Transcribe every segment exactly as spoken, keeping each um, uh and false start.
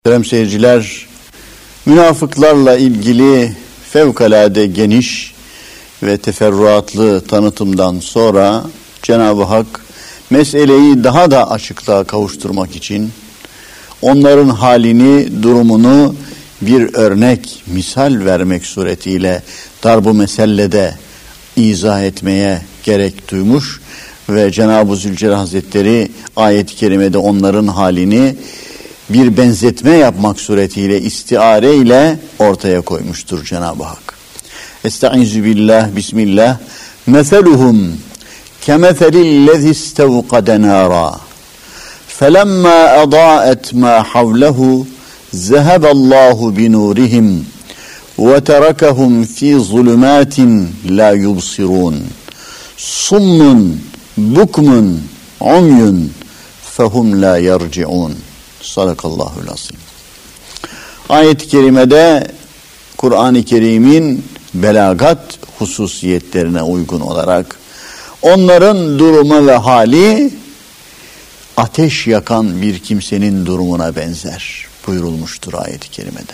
Muhterem seyirciler, münafıklarla ilgili fevkalade geniş ve teferruatlı tanıtımdan sonra Cenab-ı Hak meseleyi daha da açıklığa kavuşturmak için onların halini, durumunu bir örnek, misal vermek suretiyle darb-ı mesellede izah etmeye gerek duymuş ve Cenab-ı Zülcelal Hazretleri ayet-i kerimede onların halini bir benzetme yapmak suretiyle, istiare ile ortaya koymuştur Cenab-ı Hak. Estaizu billah, bismillah. Meseluhum kemeselillezi istevkade nara felemma adaet ma havlehu zeheballahu binurihim ve terakahum fi zulumatin la yubsirun summun bukmun umyun fehum la yerciun. Sadakallahul azim. Ayet-i kerimede Kur'an-ı Kerim'in belagat hususiyetlerine uygun olarak onların durumu ve hali ateş yakan bir kimsenin durumuna benzer buyurulmuştur ayet-i kerimede.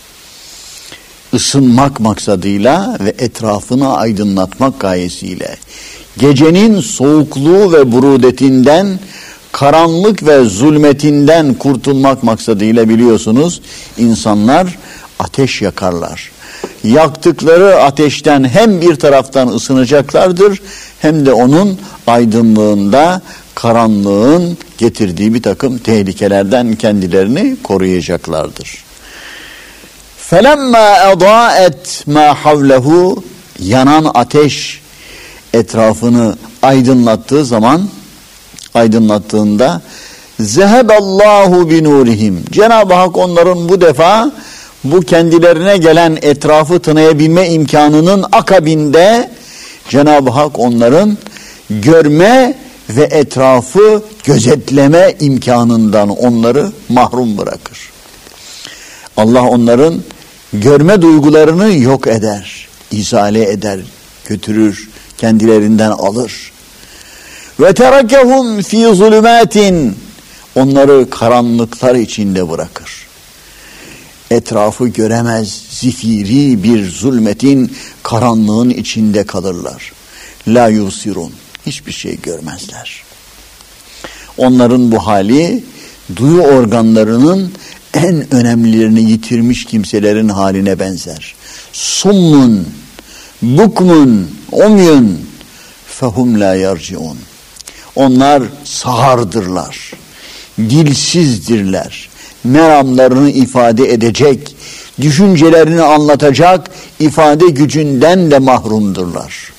Isınmak maksadıyla ve etrafını aydınlatmak gayesiyle gecenin soğukluğu ve burudetinden, karanlık ve zulmetinden kurtulmak maksadıyla biliyorsunuz insanlar ateş yakarlar. Yaktıkları ateşten hem bir taraftan ısınacaklardır hem de onun aydınlığında karanlığın getirdiği bir takım tehlikelerden kendilerini koruyacaklardır. فَلَمَّا اَضَاءَتْ مَا حَوْلَهُ yanan ateş etrafını aydınlattığı zaman, aydınlattığında zeheballahu binurihim, Cenab-ı Hak onların bu defa bu kendilerine gelen etrafı tanıyabilme imkanının akabinde Cenab-ı Hak onların görme ve etrafı gözetleme imkanından onları mahrum bırakır. Allah onların görme duygularını yok eder, izale eder, götürür, kendilerinden alır. Ve terakehum fi zulümatin, onları karanlıklar içinde bırakır. Etrafı göremez, zifiri bir zulmetin, karanlığın içinde kalırlar. La yusirun, hiçbir şey görmezler. Onların bu hali duyu organlarının en önemlilerini yitirmiş kimselerin haline benzer. Summun, bukmun, umyun, fehum la yerciun. Onlar sağırdırlar, dilsizdirler, meramlarını ifade edecek, düşüncelerini anlatacak ifade gücünden de mahrumdurlar.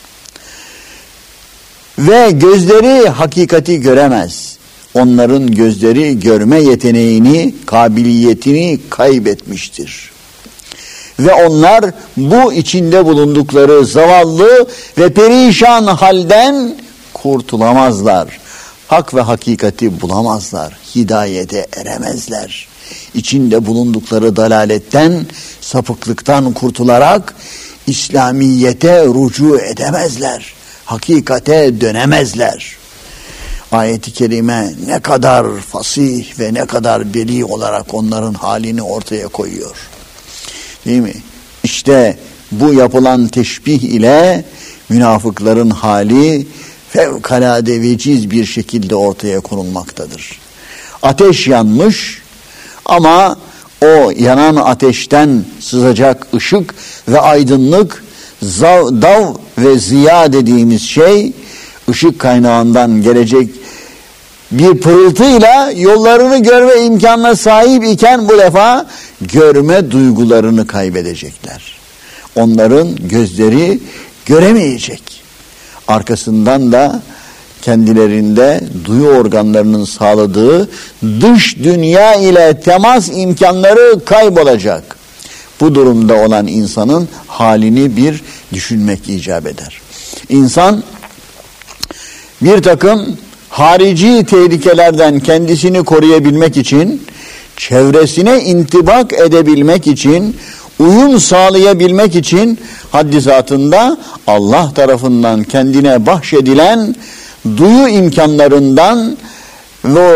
Ve gözleri hakikati göremez. Onların gözleri görme yeteneğini, kabiliyetini kaybetmiştir. Ve onlar bu içinde bulundukları zavallı ve perişan halden kurtulamazlar. Hak ve hakikati bulamazlar. Hidayete eremezler. İçinde bulundukları dalaletten, sapıklıktan kurtularak İslamiyete rücu edemezler. Hakikate dönemezler. Ayet-i kerime ne kadar fasih ve ne kadar beli olarak onların halini ortaya koyuyor. Değil mi? İşte bu yapılan teşbih ile münafıkların hali fevkalade veciz bir şekilde ortaya konulmaktadır. Ateş yanmış ama o yanan ateşten sızacak ışık ve aydınlık, zav, dav ve ziya dediğimiz şey, ışık kaynağından gelecek bir pırıltıyla yollarını görme imkanına sahip iken bu defa görme duygularını kaybedecekler. Onların gözleri göremeyecek. Arkasından da kendilerinde duyu organlarının sağladığı dış dünya ile temas imkanları kaybolacak. Bu durumda olan insanın halini bir düşünmek icap eder. İnsan bir takım harici tehlikelerden kendisini koruyabilmek için, çevresine intibak edebilmek için, uyum sağlayabilmek için haddi zatında Allah tarafından kendine bahşedilen duyu imkanlarından ve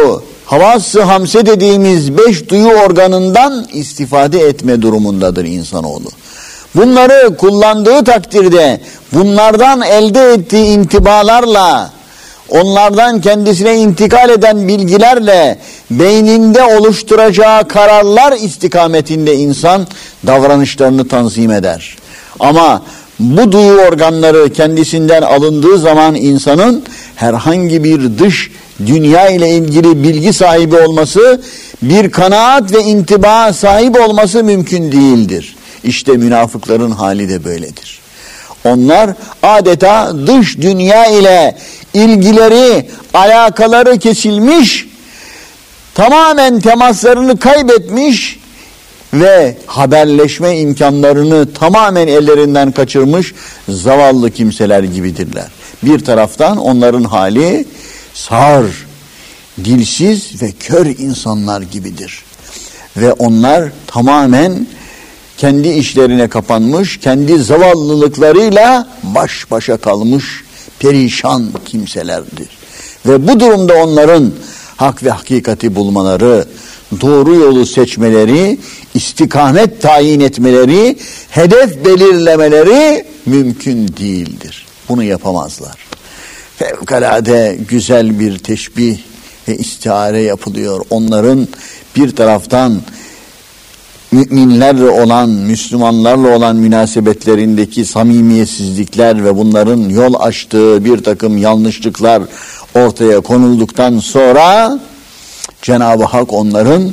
havas-ı hamse dediğimiz beş duyu organından istifade etme durumundadır insanoğlu. Bunları kullandığı takdirde bunlardan elde ettiği intibalarla, onlardan kendisine intikal eden bilgilerle beyninde oluşturacağı kararlar istikametinde insan davranışlarını tanzim eder. Ama bu duyu organları kendisinden alındığı zaman insanın herhangi bir dış dünya ile ilgili bilgi sahibi olması, bir kanaat ve intiba sahibi olması mümkün değildir. İşte münafıkların hali de böyledir. Onlar adeta dış dünya ile ilgileri, alakaları kesilmiş, tamamen temaslarını kaybetmiş ve haberleşme imkanlarını tamamen ellerinden kaçırmış zavallı kimseler gibidirler. Bir taraftan onların hali sağır, dilsiz ve kör insanlar gibidir. Ve onlar tamamen kendi işlerine kapanmış, kendi zavallılıklarıyla baş başa kalmış perişan kimselerdir. Ve bu durumda onların hak ve hakikati bulmaları, doğru yolu seçmeleri, istikamet tayin etmeleri, hedef belirlemeleri mümkün değildir. Bunu yapamazlar. Fevkalade güzel bir teşbih ve istihare yapılıyor. Onların bir taraftan müminlerle olan, Müslümanlarla olan münasebetlerindeki samimiyetsizlikler ve bunların yol açtığı bir takım yanlışlıklar ortaya konulduktan sonra Cenab-ı Hak onların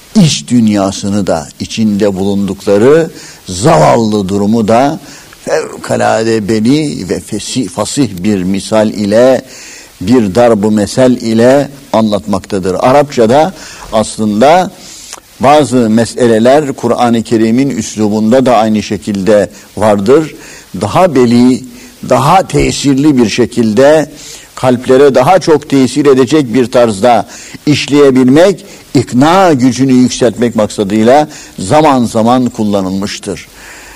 iç dünyasını da, içinde bulundukları zavallı durumu da fevkalade beli ve fesih, fasih bir misal ile, bir darb-ı mesel ile anlatmaktadır. Arapçada aslında bazı meseleler Kur'an-ı Kerim'in üslubunda da aynı şekilde vardır. Daha beli, daha tesirli bir şekilde, kalplere daha çok tesir edecek bir tarzda işleyebilmek, ikna gücünü yükseltmek maksadıyla zaman zaman kullanılmıştır.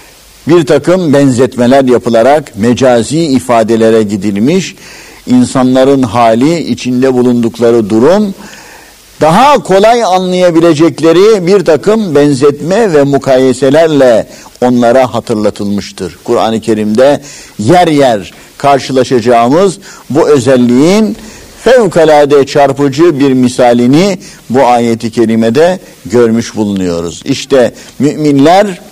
Bir takım benzetmeler yapılarak mecazi ifadelere gidilmiş, insanların hali, içinde bulundukları durum, daha kolay anlayabilecekleri bir takım benzetme ve mukayeselerle onlara hatırlatılmıştır. Kur'an-ı Kerim'de yer yer karşılaşacağımız bu özelliğin fevkalade çarpıcı bir misalini bu ayeti kerimede görmüş bulunuyoruz. İşte müminler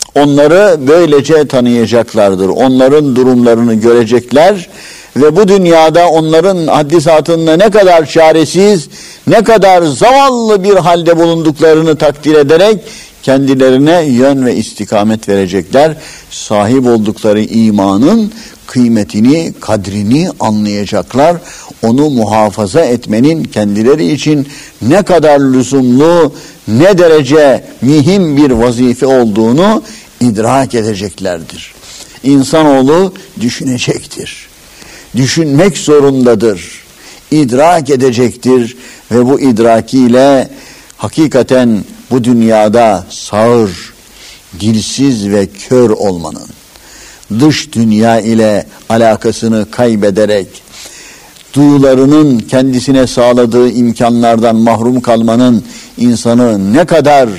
onları böylece tanıyacaklardır. Onların durumlarını görecekler ve bu dünyada onların haddisatında ne kadar çaresiz, ne kadar zavallı bir halde bulunduklarını takdir ederek kendilerine yön ve istikamet verecekler. Sahip oldukları imanın kıymetini, kadrini anlayacaklar. Onu muhafaza etmenin kendileri için ne kadar lüzumlu, ne derece mühim bir vazife olduğunu idrak edeceklerdir. İnsanoğlu düşünecektir. Düşünmek zorundadır. İdrak edecektir ve bu idrakiyle hakikaten bu dünyada sağır, dilsiz ve kör olmanın, dış dünya ile alakasını kaybederek duyularının kendisine sağladığı imkanlardan mahrum kalmanın insanı ne kadar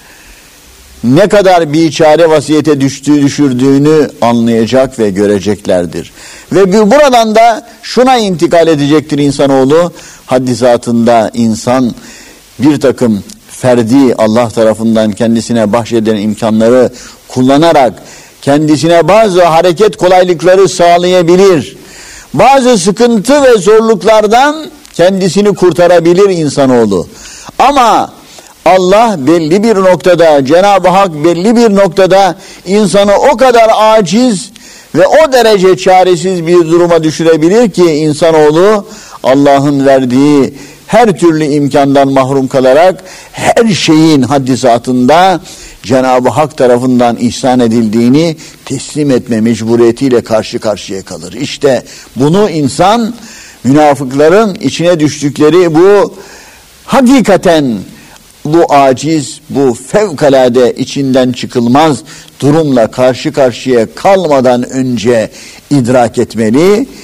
ne kadar biçare vaziyete düştüğü düşürdüğünü anlayacak ve göreceklerdir. Ve buradan da şuna intikal edecektir insanoğlu. Haddizatında insan bir takım ferdi Allah tarafından kendisine bahşedilen imkanları kullanarak kendisine bazı hareket kolaylıkları sağlayabilir. Bazı sıkıntı ve zorluklardan kendisini kurtarabilir insanoğlu. Ama Allah belli bir noktada, Cenab-ı Hak belli bir noktada insanı o kadar aciz ve o derece çaresiz bir duruma düşürebilir ki insanoğlu Allah'ın verdiği her türlü imkandan mahrum kalarak her şeyin haddisatında Cenab-ı Hak tarafından ihsan edildiğini teslim etme mecburiyetiyle karşı karşıya kalır. İşte bunu insan münafıkların içine düştükleri bu hakikaten bu aciz, bu fevkalade içinden çıkılmaz durumla karşı karşıya kalmadan önce idrak etmeli.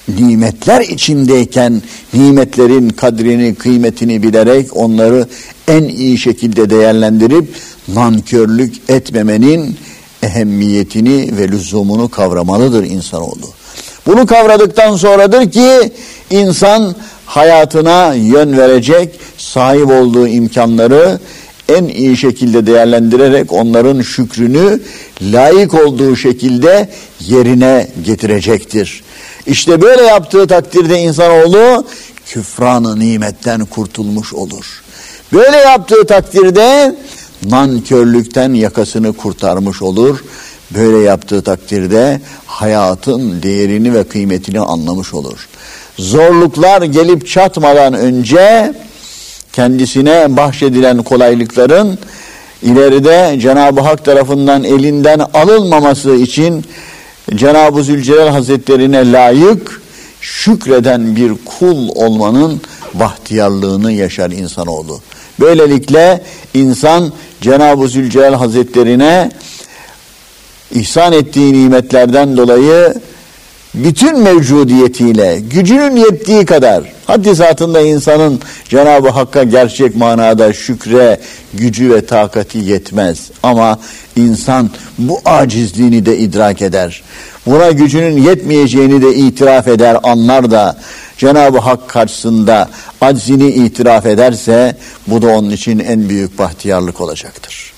nimetler içindeyken nimetlerin kadrini, kıymetini bilerek onları en iyi şekilde değerlendirip nankörlük etmemenin ehemmiyetini ve lüzumunu kavramalıdır insanoğlu. Bunu kavradıktan sonradır ki insan hayatına yön verecek, sahip olduğu imkanları en iyi şekilde değerlendirerek onların şükrünü layık olduğu şekilde yerine getirecektir. İşte böyle yaptığı takdirde insanoğlu küfran-ı nimetten kurtulmuş olur. Böyle yaptığı takdirde nankörlükten yakasını kurtarmış olur. Böyle yaptığı takdirde hayatın değerini ve kıymetini anlamış olur. Zorluklar gelip çatmadan önce kendisine bahşedilen kolaylıkların ileride Cenab-ı Hak tarafından elinden alınmaması için Cenab-ı Zülcelal Hazretlerine layık şükreden bir kul olmanın bahtiyarlığını yaşar insanoğlu. Böylelikle insan Cenab-ı Zülcelal Hazretlerine ihsan ettiği nimetlerden dolayı bütün mevcudiyetiyle, gücünün yettiği kadar, haddi zatında insanın Cenab-ı Hakk'a gerçek manada şükre, gücü ve takati yetmez. Ama insan bu acizliğini de idrak eder. Buna gücünün yetmeyeceğini de itiraf eder, anlar da Cenab-ı Hak karşısında aczini itiraf ederse bu da onun için en büyük bahtiyarlık olacaktır.